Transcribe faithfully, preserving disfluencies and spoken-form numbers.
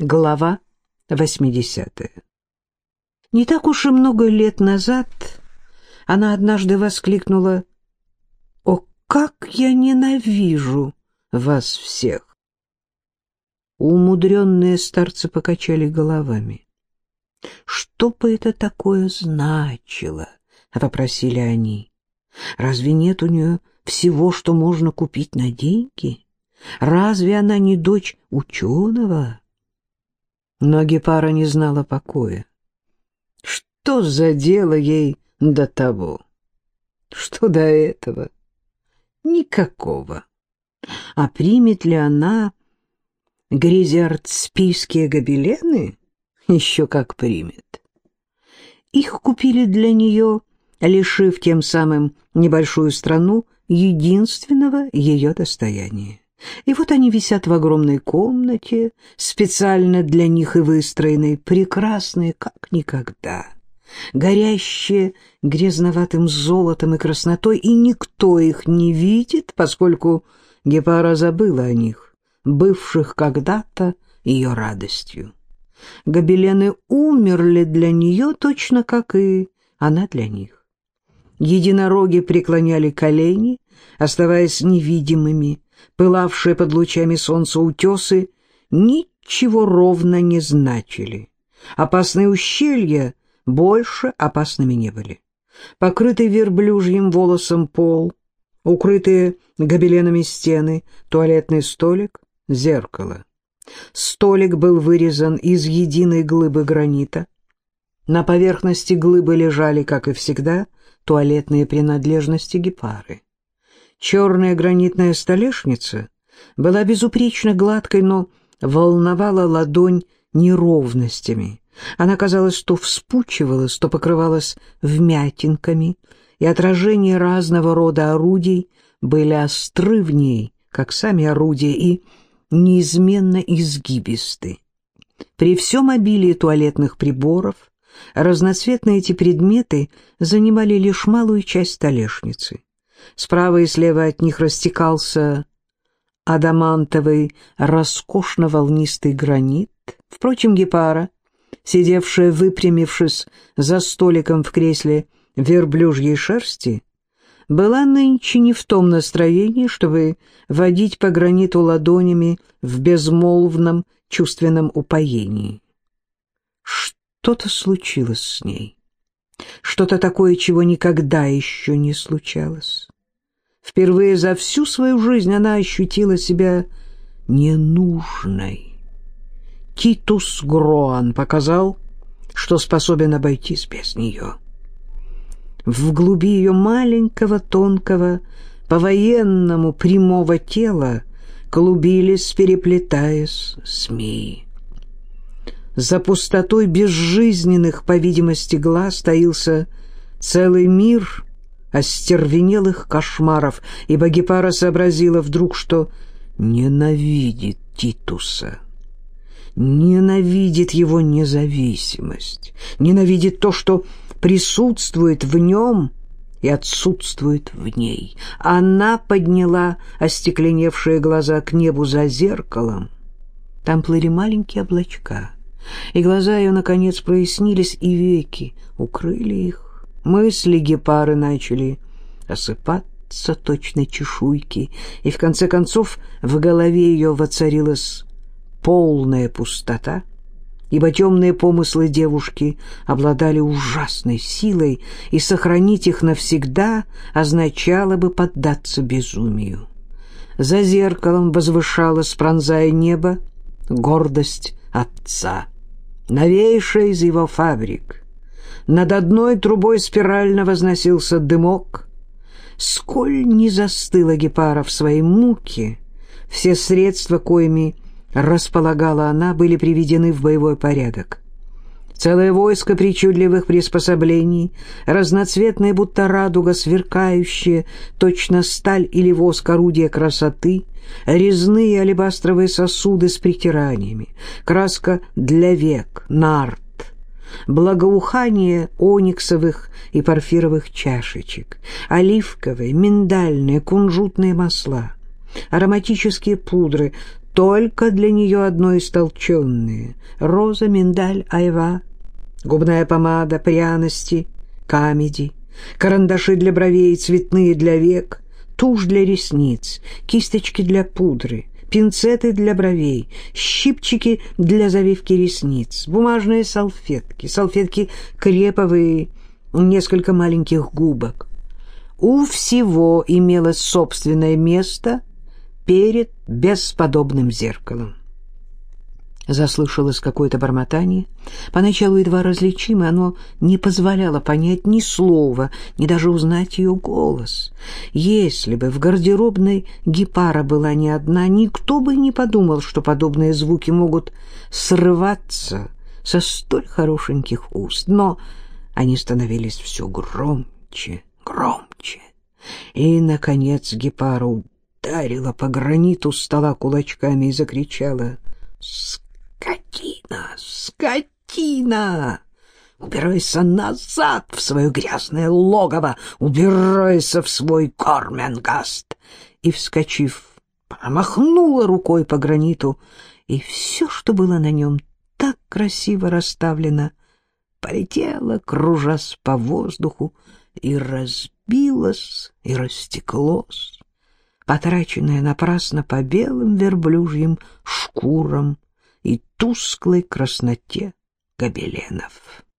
Глава восьмидесятая. Не так уж и много лет назад она однажды воскликнула: «О, как я ненавижу вас всех!» Умудренные старцы покачали головами. «Что бы это такое значило?» — вопросили они. «Разве нет у нее всего, что можно купить на деньги? Разве она не дочь ученого?» Но Гепара не знала покоя. Что за дело ей до того? Что до этого? Никакого. А примет ли она гризиардспийские гобелены? Еще как примет. Их купили для нее, лишив тем самым небольшую страну единственного ее достояния. И вот они висят в огромной комнате, специально для них и выстроенной, прекрасные как никогда, горящие грязноватым золотом и краснотой, и никто их не видит, поскольку Гепара забыла о них, бывших когда-то ее радостью. Гобелены умерли для нее точно, как и она для них. Единороги преклоняли колени, оставаясь невидимыми. Пылавшие под лучами солнца утесы ничего ровно не значили. Опасные ущелья больше опасными не были. Покрытый верблюжьим волосом пол, укрытые гобеленами стены, туалетный столик, зеркало. Столик был вырезан из единой глыбы гранита. На поверхности глыбы лежали, как и всегда, туалетные принадлежности Гепары. Черная гранитная столешница была безупречно гладкой, но волновала ладонь неровностями. Она, казалось, то вспучивалась, то покрывалась вмятинками, и отражения разного рода орудий были остры в ней, как сами орудия, и неизменно изгибисты. При всем обилии туалетных приборов разноцветные эти предметы занимали лишь малую часть столешницы. Справа и слева от них растекался адамантовый, роскошно-волнистый гранит. Впрочем, Гепара, сидевшая, выпрямившись за столиком в кресле верблюжьей шерсти, была нынче не в том настроении, чтобы водить по граниту ладонями в безмолвном чувственном упоении. Что-то случилось с ней. Что-то такое, чего никогда еще не случалось. Впервые за всю свою жизнь она ощутила себя ненужной. Титус Гроан показал, что способен обойтись без нее. В глуби ее маленького, тонкого, по-военному прямого тела клубились, переплетаясь, змеи. За пустотой безжизненных, по видимости, глаз таился целый мир остервенелых кошмаров, ибо Гепара сообразила вдруг, что ненавидит Титуса, ненавидит его независимость, ненавидит то, что присутствует в нем и отсутствует в ней. Она подняла остекленевшие глаза к небу за зеркалом. Там плыли маленькие облачка, и глаза ее, наконец, прояснились, и веки укрыли их. Мысли Гепары начали осыпаться точно чешуйки, и в конце концов в голове ее воцарилась полная пустота, ибо темные помыслы девушки обладали ужасной силой, и сохранить их навсегда означало бы поддаться безумию. За зеркалом возвышалась, пронзая небо, гордость отца, новейшая из его фабрик. Над одной трубой спирально возносился дымок. Сколь не застыла Гепара в своей муке, все средства, коими располагала она, были приведены в боевой порядок. Целое войско причудливых приспособлений, разноцветные, будто радуга, сверкающие, точно сталь или воск, орудия красоты, резные алебастровые сосуды с притираниями, краска для век, нарт, благоухание ониксовых и порфировых чашечек, оливковые, миндальные, кунжутные масла, ароматические пудры, только для нее одной истолченные: роза, миндаль, айва, губная помада, пряности, камеди, карандаши для бровей, цветные для век, тушь для ресниц, кисточки для пудры, пинцеты для бровей, щипчики для завивки ресниц, бумажные салфетки, салфетки креповые, несколько маленьких губок. У всего имелось собственное место перед бесподобным зеркалом. Заслышалось какое-то бормотание, поначалу едва различимое, оно не позволяло понять ни слова, ни даже узнать ее голос. Если бы в гардеробной Гепара была не одна, никто бы не подумал, что подобные звуки могут срываться со столь хорошеньких уст. Но они становились все громче, громче. И, наконец, Гепара ударила по граниту стола кулачками и закричала: «Скотина! Скотина! Убирайся назад в свое грязное логово! Убирайся в свой Горменгаст!» И, вскочив, промахнула рукой по граниту, и все, что было на нем так красиво расставлено, полетело, кружась по воздуху, и разбилось, и растеклось, потраченное напрасно по белым верблюжьим шкурам и тусклой красноте гобеленов.